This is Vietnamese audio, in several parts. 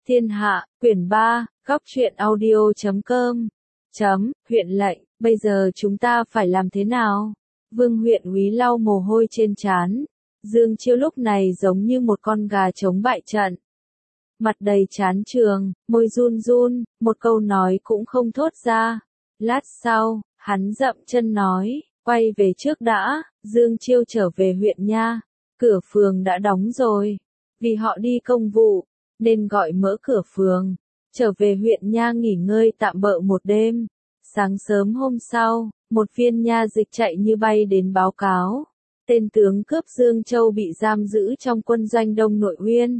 Thiên Hạ, quyển 3, góc truyện audio.com. Huyện lệnh, bây giờ chúng ta phải làm thế nào? Vương huyện úy lau mồ hôi trên trán. Dương Chiêu lúc này giống như một con gà chống bại trận. Mặt đầy chán trường, môi run run, một câu nói cũng không thốt ra. Lát sau, hắn dậm chân nói, quay về trước đã. Dương Chiêu trở về huyện nha. Cửa phường đã đóng rồi. Vì họ đi công vụ, nên gọi mở cửa phường. Trở về huyện nha nghỉ ngơi tạm bợ một đêm. Sáng sớm hôm sau, một viên nha dịch chạy như bay đến báo cáo. Tên tướng cướp Dương Châu bị giam giữ trong quân doanh Đông Nội Uyên.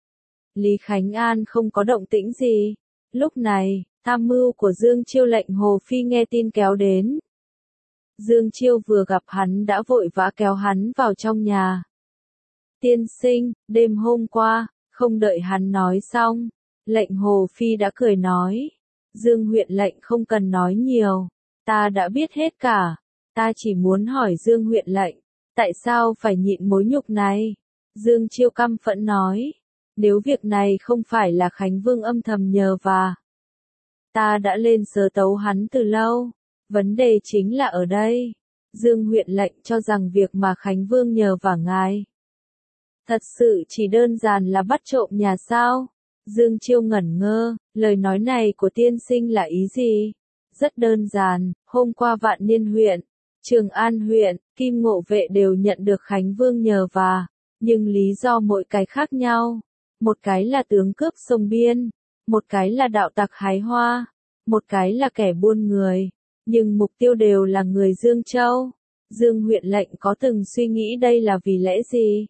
Lý Khánh An không có động tĩnh gì. Lúc này, tham mưu của Dương Chiêu lệnh Hồ Phi nghe tin kéo đến. Dương Chiêu vừa gặp hắn đã vội vã kéo hắn vào trong nhà. Tiên sinh, đêm hôm qua, không đợi hắn nói xong, lệnh Hồ Phi đã cười nói. Dương huyện lệnh không cần nói nhiều, ta đã biết hết cả. Ta chỉ muốn hỏi Dương huyện lệnh, tại sao phải nhịn mối nhục này? Dương Chiêu căm phẫn nói. Nếu việc này không phải là Khánh Vương âm thầm nhờ vả, ta đã lên sớ tấu hắn từ lâu. Vấn đề chính là ở đây. Dương huyện lệnh cho rằng việc mà Khánh Vương nhờ vả ngài thật sự chỉ đơn giản là bắt trộm nhà sao? Dương Chiêu ngẩn ngơ, lời nói này của tiên sinh là ý gì? Rất đơn giản, hôm qua Vạn Niên huyện, Trường An huyện, Kim Ngộ vệ đều nhận được Khánh Vương nhờ vả, nhưng lý do mỗi cái khác nhau. Một cái là tướng cướp sông Biên, một cái là đạo tặc hái hoa, một cái là kẻ buôn người, nhưng mục tiêu đều là người Dương Châu. Dương huyện lệnh có từng suy nghĩ đây là vì lẽ gì?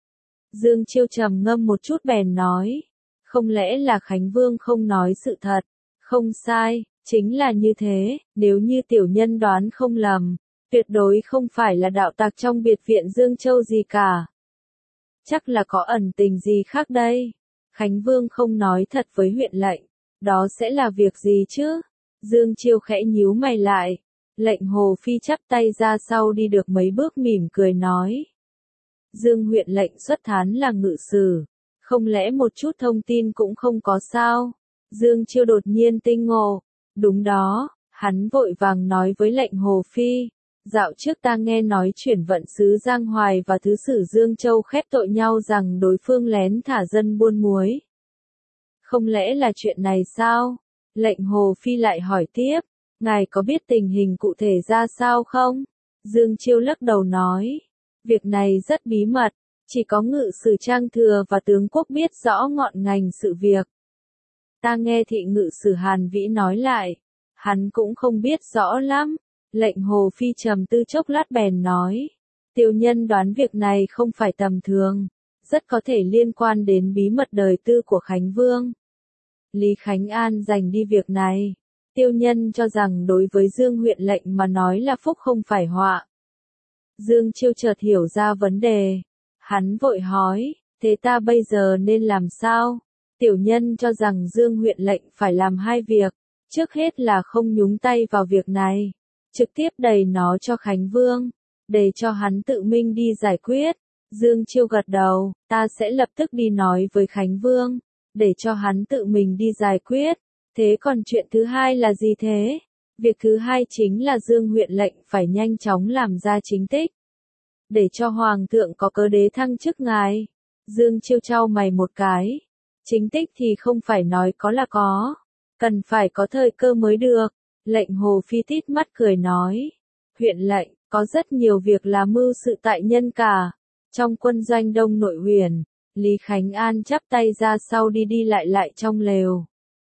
Dương Chiêu trầm ngâm một chút bèn nói, không lẽ là Khánh Vương không nói sự thật? Không sai, chính là như thế, nếu như tiểu nhân đoán không lầm, tuyệt đối không phải là đạo tặc trong biệt viện Dương Châu gì cả. Chắc là có ẩn tình gì khác đây. Khánh Vương không nói thật với huyện lệnh, đó sẽ là việc gì chứ? Dương Chiêu khẽ nhíu mày lại. Lệnh Hồ Phi chắp tay ra sau đi được mấy bước mỉm cười nói. Dương huyện lệnh xuất thán là ngự sử, không lẽ một chút thông tin cũng không có sao? Dương Chiêu đột nhiên tinh ngộ. Đúng đó, hắn vội vàng nói với lệnh Hồ Phi. Dạo trước ta nghe nói chuyển vận sứ Giang Hoài và thứ sử Dương Châu khép tội nhau rằng đối phương lén thả dân buôn muối. Không lẽ là chuyện này sao? Lệnh Hồ Phi lại hỏi tiếp, ngài có biết tình hình cụ thể ra sao không? Dương Chiêu lắc đầu nói, việc này rất bí mật, chỉ có ngự sử Trang Thừa và tướng quốc biết rõ ngọn ngành sự việc. Ta nghe thị ngự sử Hàn Vĩ nói lại, hắn cũng không biết rõ lắm. Lệnh Hồ Phi trầm tư chốc lát bèn nói, tiểu nhân đoán việc này không phải tầm thường, rất có thể liên quan đến bí mật đời tư của Khánh Vương. Lý Khánh An dành đi việc này, tiểu nhân cho rằng đối với Dương huyện lệnh mà nói là phúc không phải họa. Dương Chiêu chợt hiểu ra vấn đề, hắn vội hỏi, thế ta bây giờ nên làm sao? Tiểu nhân cho rằng Dương huyện lệnh phải làm hai việc, trước hết là không nhúng tay vào việc này, trực tiếp đẩy nó cho Khánh Vương, để cho hắn tự mình đi giải quyết. Dương Chiêu gật đầu, ta sẽ lập tức đi nói với Khánh Vương, để cho hắn tự mình đi giải quyết. Thế còn chuyện thứ hai là gì thế? Việc thứ hai chính là Dương huyện lệnh phải nhanh chóng làm ra chính tích, để cho Hoàng thượng có cớ đế thăng chức ngài. Dương Chiêu chau mày một cái. Chính tích thì không phải nói có là có, cần phải có thời cơ mới được. Lệnh Hồ Phi tít mắt cười nói, huyện lệnh, có rất nhiều việc là mưu sự tại nhân cả. Trong quân doanh Đông Nội Huyền, Lý Khánh An chắp tay ra sau đi đi lại trong lều.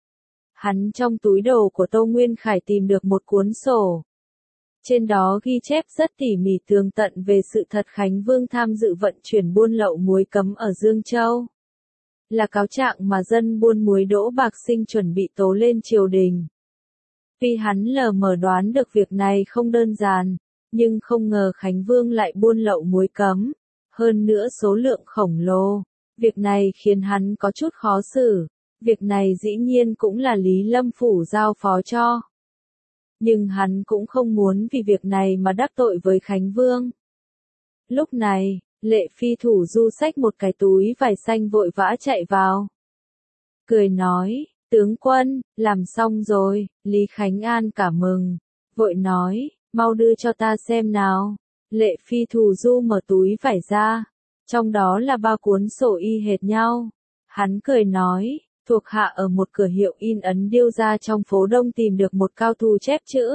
Hắn trong túi đồ của Tô Nguyên Khải tìm được một cuốn sổ. Trên đó ghi chép rất tỉ mỉ tường tận về sự thật Khánh Vương tham dự vận chuyển buôn lậu muối cấm ở Dương Châu. Là cáo trạng mà dân buôn muối Đỗ Bạc Sinh chuẩn bị tố lên triều đình. Vì hắn lờ mờ đoán được việc này không đơn giản, nhưng không ngờ Khánh Vương lại buôn lậu muối cấm, hơn nữa số lượng khổng lồ. Việc này khiến hắn có chút khó xử, việc này dĩ nhiên cũng là Lý Lâm Phủ giao phó cho. Nhưng hắn cũng không muốn vì việc này mà đắc tội với Khánh Vương. Lúc này, Lệ Phi thủ du xách một cái túi vải xanh vội vã chạy vào. cười nói, tướng quân, làm xong rồi. Lý Khánh An cảm mừng, vội nói, mau đưa cho ta xem nào. Lệ Phi Thù Du mở túi vải ra, trong đó là 3 cuốn sổ y hệt nhau. Hắn cười nói, thuộc hạ ở một cửa hiệu in ấn điêu ra trong phố Đông tìm được một cao thủ chép chữ.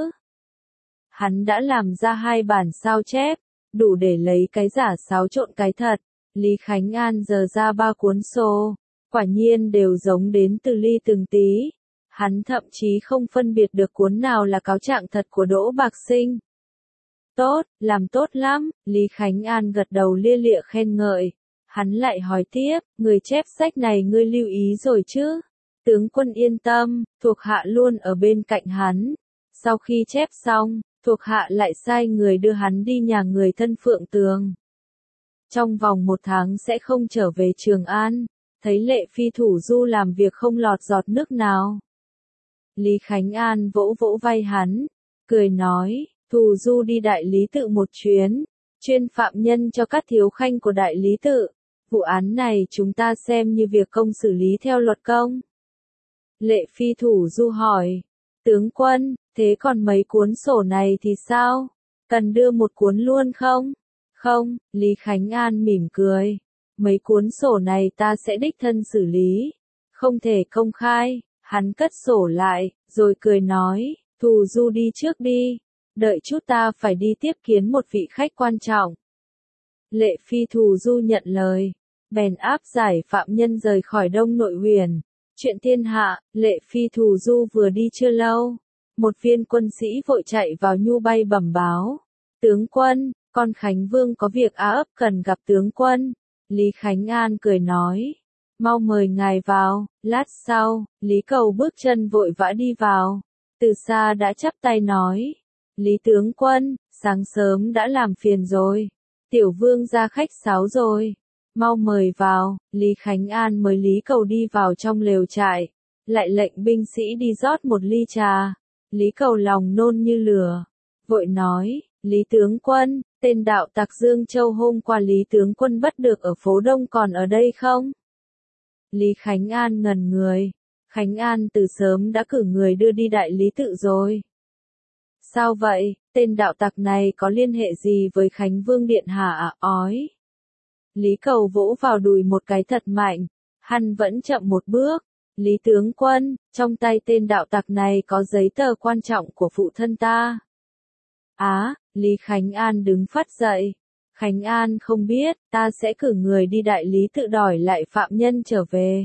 Hắn đã làm ra 2 bản sao chép, đủ để lấy cái giả xáo trộn cái thật. Lý Khánh An giơ ra 3 cuốn sổ, quả nhiên đều giống đến từ ly từng tí. Hắn thậm chí không phân biệt được cuốn nào là cáo trạng thật của Đỗ Bạc Sinh. Tốt, làm tốt lắm, Lý Khánh An gật đầu lia lịa khen ngợi. Hắn lại hỏi tiếp, người chép sách này ngươi lưu ý rồi chứ? Tướng quân yên tâm, thuộc hạ luôn ở bên cạnh hắn. Sau khi chép xong, thuộc hạ lại sai người đưa hắn đi nhà người thân Phượng Tường. Trong vòng 1 tháng sẽ không trở về Trường An, thấy Lệ Phi Thủ Du làm việc không lọt giọt nước nào. Lý Khánh An vỗ vỗ vai hắn, cười nói, Thù Du đi đại lý tự một chuyến, chuyên phạm nhân cho các thiếu khanh của đại lý tự. Vụ án này chúng ta xem như việc công xử lý theo luật công. Lệ Phi Thủ Du hỏi, tướng quân, thế còn mấy cuốn sổ này thì sao? Cần đưa một cuốn luôn không? Không, Lý Khánh An mỉm cười. Mấy cuốn sổ này ta sẽ đích thân xử lý. Không thể công khai. Hắn cất sổ lại, rồi cười nói, Thù Du đi trước đi. Đợi chút ta phải đi tiếp kiến một vị khách quan trọng. Lệ Phi Thù Du nhận lời, bèn áp giải phạm nhân rời khỏi Đông Nội Huyền. Chuyện thiên hạ, Lệ Phi Thù Du vừa đi chưa lâu. Một viên quân sĩ vội chạy vào nhu bay bẩm báo. Tướng quân, con Khánh Vương có việc Á ấp cần gặp tướng quân. Lý Khánh An cười nói, mau mời ngài vào. Lát sau, Lý Cầu bước chân vội vã đi vào. Từ xa đã chắp tay nói, Lý tướng quân, sáng sớm đã làm phiền rồi. Tiểu Vương ra khách sáo rồi. Mau mời vào. Lý Khánh An mời Lý Cầu đi vào trong lều trại, lại lệnh binh sĩ đi rót một ly trà. Lý Cầu lòng nôn như lửa, vội nói, Lý tướng quân, tên đạo tặc Dương Châu hôm qua Lý tướng quân bắt được ở phố Đông còn ở đây không? Lý Khánh An ngẩn người. Khánh An từ sớm đã cử người đưa đi đại lý tự rồi. Sao vậy, tên đạo tặc này có liên hệ gì với Khánh Vương điện hạ à? Ói. Lý Cầu vỗ vào đùi một cái thật mạnh. Hắn vẫn chậm một bước. Lý tướng quân, trong tay tên đạo tặc này có giấy tờ quan trọng của phụ thân ta. Á, Lý Khánh An đứng phát dậy. Khánh An không biết, ta sẽ cử người đi đại lý tự đòi lại phạm nhân trở về.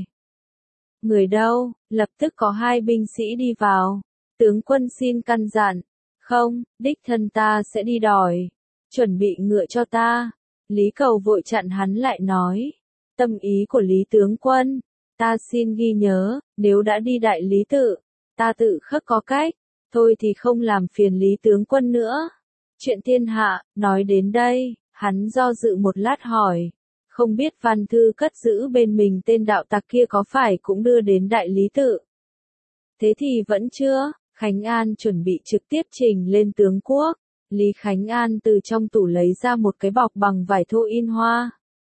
Người đâu? Lập tức có 2 binh sĩ đi vào. Tướng quân xin căn dặn. Không, đích thân ta sẽ đi đòi. Chuẩn bị ngựa cho ta. Lý Cầu vội chặn hắn lại nói. Tâm ý của Lý tướng quân, ta xin ghi nhớ, nếu đã đi đại lý tự, ta tự khắc có cách. Thôi thì không làm phiền Lý tướng quân nữa. Chuyện thiên hạ, nói đến đây, hắn do dự một lát hỏi. Không biết văn thư cất giữ bên mình tên đạo tặc kia có phải cũng đưa đến đại lý tự? Thế thì vẫn chưa. Khánh An chuẩn bị trực tiếp trình lên tướng quốc. Lý Khánh An từ trong tủ lấy ra một cái bọc bằng vải thô in hoa.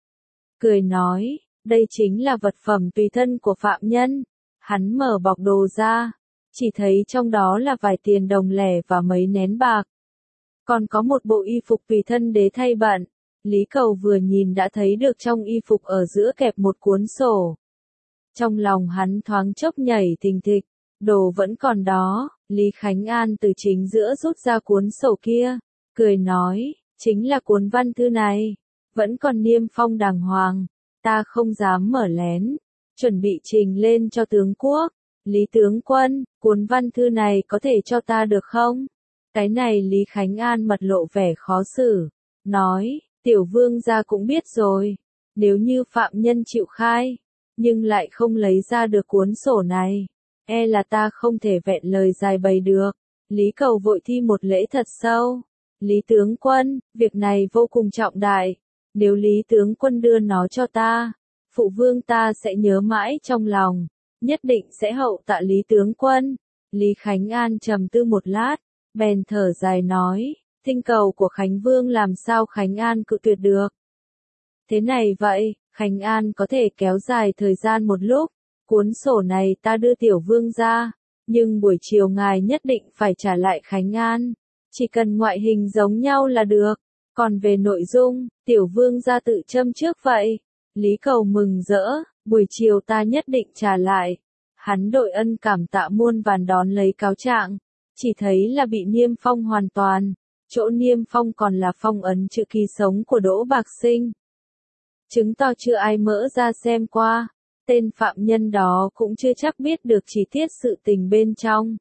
Cười nói, đây chính là vật phẩm tùy thân của phạm nhân. Hắn mở bọc đồ ra, chỉ thấy trong đó là vài tiền đồng lẻ và mấy nén bạc. Còn có một bộ y phục tùy thân đế thay bận. Lý Cầu vừa nhìn đã thấy được trong y phục ở giữa kẹp một cuốn sổ. Trong lòng hắn thoáng chốc nhảy thình thịch, đồ vẫn còn đó. Lý Khánh An từ chính giữa rút ra cuốn sổ kia, cười nói, chính là cuốn văn thư này, vẫn còn niêm phong đàng hoàng, ta không dám mở lén, chuẩn bị trình lên cho tướng quốc. Lý tướng quân, cuốn văn thư này có thể cho ta được không? Cái này Lý Khánh An mặt lộ vẻ khó xử, nói, Tiểu Vương gia cũng biết rồi, nếu như phạm nhân chịu khai, nhưng lại không lấy ra được cuốn sổ này, e là ta không thể vẹn lời giải bày được. Lý Cầu vội thi một lễ thật sâu. Lý tướng quân, việc này vô cùng trọng đại. Nếu Lý tướng quân đưa nó cho ta, phụ vương ta sẽ nhớ mãi trong lòng, nhất định sẽ hậu tạ Lý tướng quân. Lý Khánh An trầm tư một lát, bèn thở dài nói, thỉnh cầu của Khánh Vương làm sao Khánh An cự tuyệt được. Thế này vậy, Khánh An có thể kéo dài thời gian một lúc, cuốn sổ này ta đưa tiểu vương ra, nhưng buổi chiều ngài nhất định phải trả lại Khánh An, chỉ cần ngoại hình giống nhau là được, còn về nội dung, tiểu vương ra tự châm trước vậy. Lý Cầu mừng rỡ, buổi chiều ta nhất định trả lại. Hắn đội ân cảm tạ muôn vàn đón lấy cáo trạng, chỉ thấy là bị niêm phong hoàn toàn, chỗ niêm phong còn là phong ấn chữ ký sống của Đỗ Bạc Sinh. Chứng tỏ chưa ai mở ra xem qua, tên phạm nhân đó cũng chưa chắc biết được chi tiết sự tình bên trong.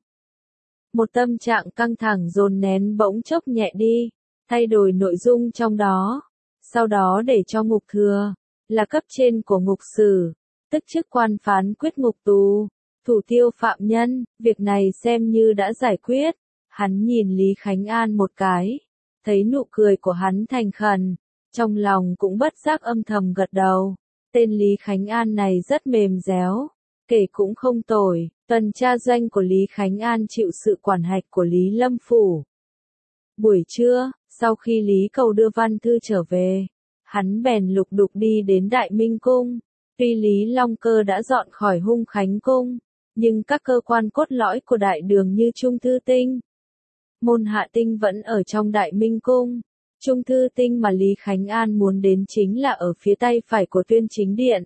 Một tâm trạng căng thẳng dồn nén bỗng chốc nhẹ đi, thay đổi nội dung trong đó, sau đó để cho ngục thừa, là cấp trên của ngục sử, tức chức quan phán quyết ngục tù, thủ tiêu phạm nhân, việc này xem như đã giải quyết. Hắn nhìn Lý Khánh An một cái, thấy nụ cười của hắn thành khẩn, trong lòng cũng bất giác âm thầm gật đầu. Tên Lý Khánh An này rất mềm réo, kể cũng không tồi. Tuần tra doanh của Lý Khánh An chịu sự quản hạch của Lý Lâm Phủ. Buổi trưa, sau khi Lý Cầu đưa văn thư trở về, hắn bèn lục đục đi đến Đại Minh Cung. Tuy Lý Long Cơ đã dọn khỏi Hung Khánh Cung, nhưng các cơ quan cốt lõi của đại đường như Trung Thư Tinh, Môn Hạ Tinh vẫn ở trong Đại Minh Cung. Trung Thư Tinh mà Lý Khánh An muốn đến chính là ở phía tay phải của Tuyên Chính Điện.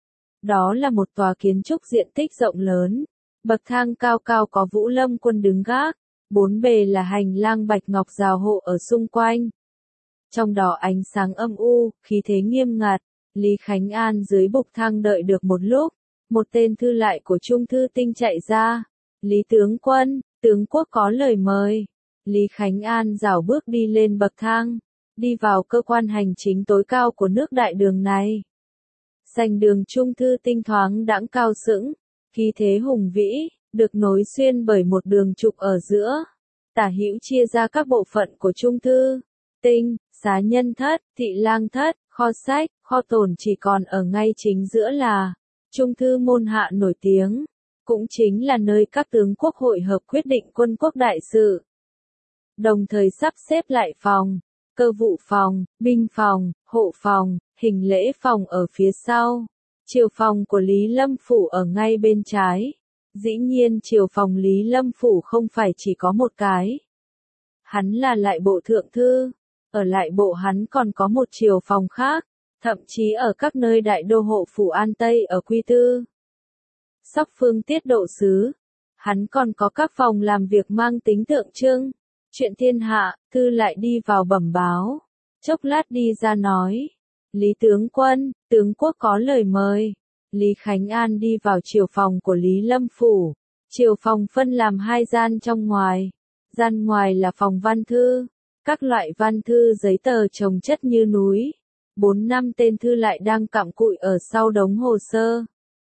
Đó là một tòa kiến trúc diện tích rộng lớn, bậc thang cao cao có Vũ Lâm quân đứng gác, bốn bề là hành lang bạch ngọc rào hộ ở xung quanh. Trong đó ánh sáng âm u, khí thế nghiêm ngặt. Lý Khánh An dưới bục thang đợi được một lúc, một tên thư lại của Trung Thư Tinh chạy ra. Lý tướng quân, tướng quốc có lời mời. Lý Khánh An rảo bước đi lên bậc thang, đi vào cơ quan hành chính tối cao của nước đại đường này. Sành đường Trung Thư Tinh thoáng đãng cao sững, khí thế hùng vĩ, được nối xuyên bởi một đường trục ở giữa. Tả hữu chia ra các bộ phận của Trung Thư Tinh, xá nhân thất, thị lang thất, kho sách, kho tồn, chỉ còn ở ngay chính giữa là Trung Thư môn hạ nổi tiếng, cũng chính là nơi các tướng quốc hội hợp quyết định quân quốc đại sự. Đồng thời sắp xếp lại phòng, cơ vụ phòng, binh phòng, hộ phòng, hình lễ phòng ở phía sau. Triều phòng của Lý Lâm Phủ ở ngay bên trái. Dĩ nhiên triều phòng Lý Lâm Phủ không phải chỉ có một cái. Hắn là lại bộ thượng thư. Ở lại bộ hắn còn có một triều phòng khác, thậm chí ở các nơi đại đô hộ phủ An Tây ở Quy Tư, Sóc Phương tiết độ sứ. Hắn còn có các phòng làm việc mang tính tượng trưng. Chuyện thiên hạ, thư lại đi vào bẩm báo. Chốc lát đi ra nói. Lý tướng quân, tướng quốc có lời mời. Lý Khánh An đi vào triều phòng của Lý Lâm Phủ. Triều phòng phân làm hai gian trong ngoài. Gian ngoài là phòng văn thư. Các loại văn thư giấy tờ chồng chất như núi. 4-5 tên thư lại đang cặm cụi ở sau đống hồ sơ.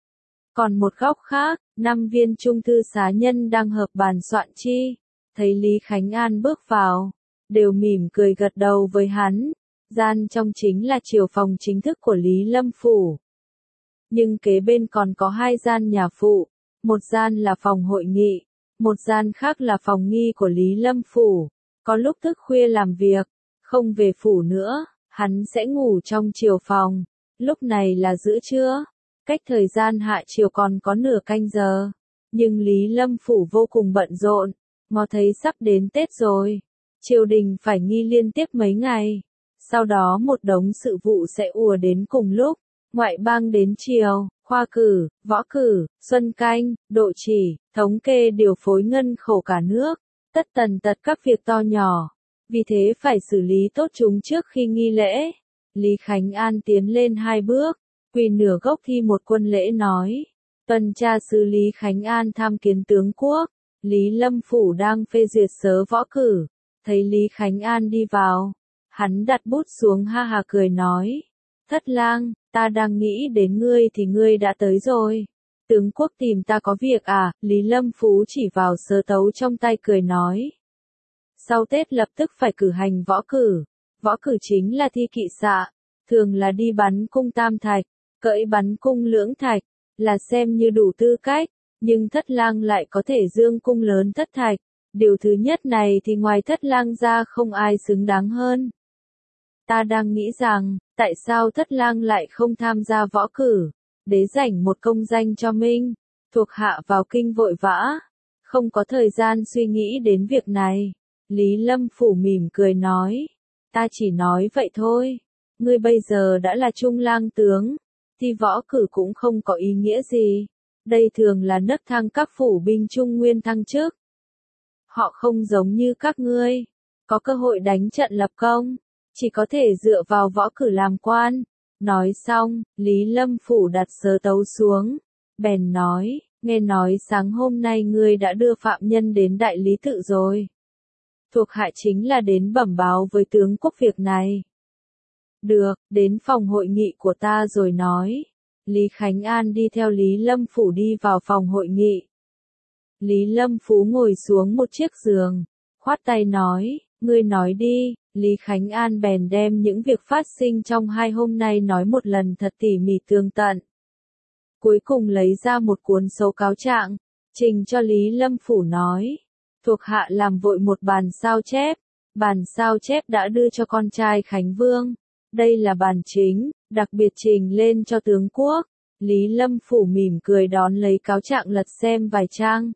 Còn một góc khác, 5 viên trung thư xá nhân đang hợp bàn soạn chi. Thấy Lý Khánh An bước vào, đều mỉm cười gật đầu với hắn. Gian trong chính là triều phòng chính thức của Lý Lâm Phủ. Nhưng kế bên còn có hai gian nhà phụ, một gian là phòng hội nghị, một gian khác là phòng nghi của Lý Lâm Phủ. Có lúc thức khuya làm việc, không về phủ nữa, hắn sẽ ngủ trong triều phòng. Lúc này là giữa trưa, cách thời gian hạ triều còn có nửa canh giờ. Nhưng Lý Lâm Phủ vô cùng bận rộn, ngó thấy sắp đến Tết rồi. Triều đình phải nghi liên tiếp mấy ngày. Sau đó một đống sự vụ sẽ ùa đến cùng lúc. Ngoại bang đến triều, khoa cử, võ cử, xuân canh, độ chỉ, thống kê điều phối ngân khẩu cả nước. Tất tần tật các việc to nhỏ. Vì thế phải xử lý tốt chúng trước khi nghi lễ. Lý Khánh An tiến lên 2 bước, quỳ nửa gốc thi một quân lễ nói. Tuần tra sứ Lý Khánh An tham kiến tướng quốc. Lý Lâm Phủ đang phê duyệt sớ võ cử. Thấy Lý Khánh An đi vào, hắn đặt bút xuống ha ha cười nói. Thất lang, ta đang nghĩ đến ngươi thì ngươi đã tới rồi. Tướng quốc tìm ta có việc à? Lý Lâm Phú chỉ vào sớ tấu trong tay cười nói. Sau Tết lập tức phải cử hành võ cử. Võ cử chính là thi kỵ xạ, thường là đi bắn cung tam thạch, cưỡi bắn cung lưỡng thạch, là xem như đủ tư cách. Nhưng thất lang lại có thể dương cung lớn thất thạch. Điều thứ nhất này thì ngoài thất lang ra không ai xứng đáng hơn. Ta đang nghĩ rằng, tại sao thất lang lại không tham gia võ cử? đế rảnh một công danh cho Minh, thuộc hạ vào kinh vội vã, không có thời gian suy nghĩ đến việc này. Lý Lâm Phủ mỉm cười nói, ta chỉ nói vậy thôi, ngươi bây giờ đã là trung lang tướng, thi võ cử cũng không có ý nghĩa gì, đây thường là nấc thang các phủ binh trung nguyên thăng chức. Họ không giống như các ngươi, có cơ hội đánh trận lập công, chỉ có thể dựa vào võ cử làm quan. Nói xong, Lý Lâm Phủ đặt sớ tấu xuống, bèn nói, nghe nói sáng hôm nay ngươi đã đưa phạm nhân đến đại lý tự rồi. Thuộc hạ chính là đến bẩm báo với tướng quốc việc này. Được, đến phòng hội nghị của ta rồi nói. Lý Khánh An đi theo Lý Lâm Phủ đi vào phòng hội nghị. Lý Lâm Phú ngồi xuống một chiếc giường, khoát tay nói, ngươi nói đi. Lý Khánh An bèn đem những việc phát sinh trong 2 hôm nay nói một lần thật tỉ mỉ tường tận. Cuối cùng lấy ra một cuốn sổ cáo trạng, trình cho Lý Lâm Phủ nói, thuộc hạ làm vội một bản sao chép đã đưa cho con trai Khánh Vương, đây là bản chính, đặc biệt trình lên cho tướng quốc. Lý Lâm Phủ mỉm cười đón lấy cáo trạng lật xem vài trang,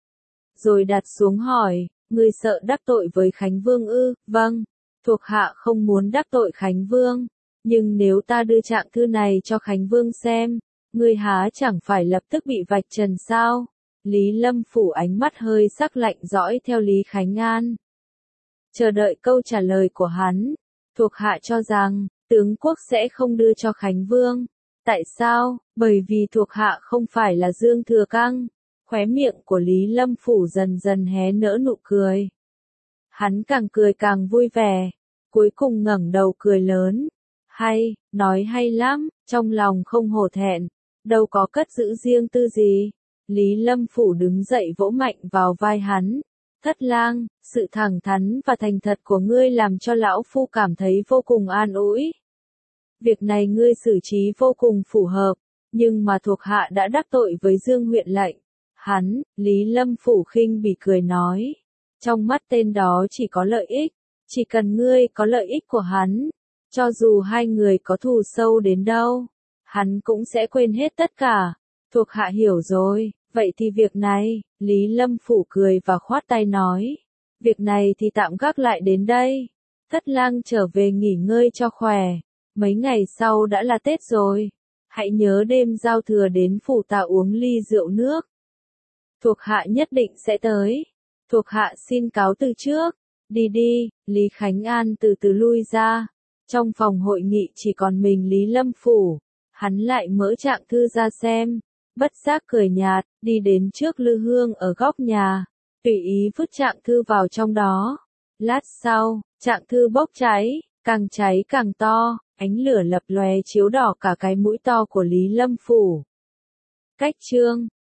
rồi đặt xuống hỏi, ngươi sợ đắc tội với Khánh Vương ư? Vâng, thuộc hạ không muốn đắc tội Khánh Vương, nhưng nếu ta đưa trạng thư này cho Khánh Vương xem, ngươi há chẳng phải lập tức bị vạch trần sao? Lý Lâm Phủ ánh mắt hơi sắc lạnh dõi theo Lý Khánh An, chờ đợi câu trả lời của hắn. Thuộc hạ cho rằng, tướng quốc sẽ không đưa cho Khánh Vương. Tại sao? Bởi vì thuộc hạ không phải là Dương Thừa Căng. Khóe miệng của Lý Lâm Phủ dần dần hé nở nụ cười. Hắn càng cười càng vui vẻ, cuối cùng ngẩng đầu cười lớn. Hay, nói hay lắm, trong lòng không hổ thẹn, đâu có cất giữ riêng tư gì. Lý Lâm Phủ đứng dậy vỗ mạnh vào vai hắn. Thất lang, sự thẳng thắn và thành thật của ngươi làm cho lão phu cảm thấy vô cùng an ủi. Việc này ngươi xử trí vô cùng phù hợp, nhưng mà thuộc hạ đã đắc tội với Dương huyện lệnh. Hắn, Lý Lâm Phủ khinh bỉ cười nói, trong mắt tên đó chỉ có lợi ích, chỉ cần ngươi có lợi ích của hắn, cho dù hai người có thù sâu đến đâu, hắn cũng sẽ quên hết tất cả. Thuộc hạ hiểu rồi, vậy thì việc này, Lý Lâm Phủ cười và khoát tay nói, việc này thì tạm gác lại đến đây, thất lang trở về nghỉ ngơi cho khỏe, mấy ngày sau đã là Tết rồi, hãy nhớ đêm giao thừa đến phủ ta uống ly rượu nước. Thuộc hạ nhất định sẽ tới, thuộc hạ xin cáo từ trước, đi đi. Lý Khánh An từ từ lui ra, trong phòng hội nghị chỉ còn mình Lý Lâm Phủ, hắn lại mở trạng thư ra xem, bất giác cười nhạt, đi đến trước lư hương ở góc nhà, tùy ý vứt trạng thư vào trong đó. Lát sau, trạng thư bốc cháy càng to, ánh lửa lập lòe chiếu đỏ cả cái mũi to của Lý Lâm Phủ. Cách chương